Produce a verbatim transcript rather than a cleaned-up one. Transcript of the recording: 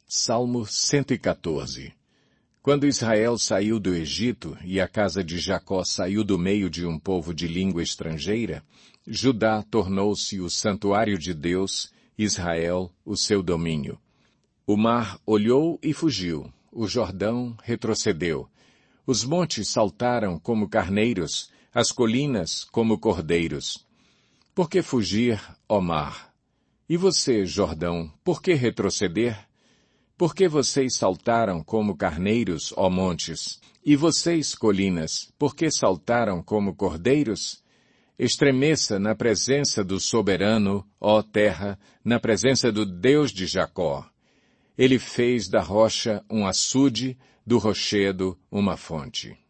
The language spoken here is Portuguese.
Salmo cento e quatorze. Quando Israel saiu do Egito e a casa de Jacó saiu do meio de um povo de língua estrangeira, Judá tornou-se o santuário de Deus, Israel o seu domínio. O mar olhou e fugiu, o Jordão retrocedeu. Os montes saltaram como carneiros, as colinas como cordeiros. Por que fugir, ó mar? E você, Jordão, por que retroceder? Por que vocês saltaram como carneiros, ó montes? E vocês, colinas, por que saltaram como cordeiros? Estremeça na presença do soberano, ó terra, na presença do Deus de Jacó. Ele fez da rocha um açude, do rochedo uma fonte.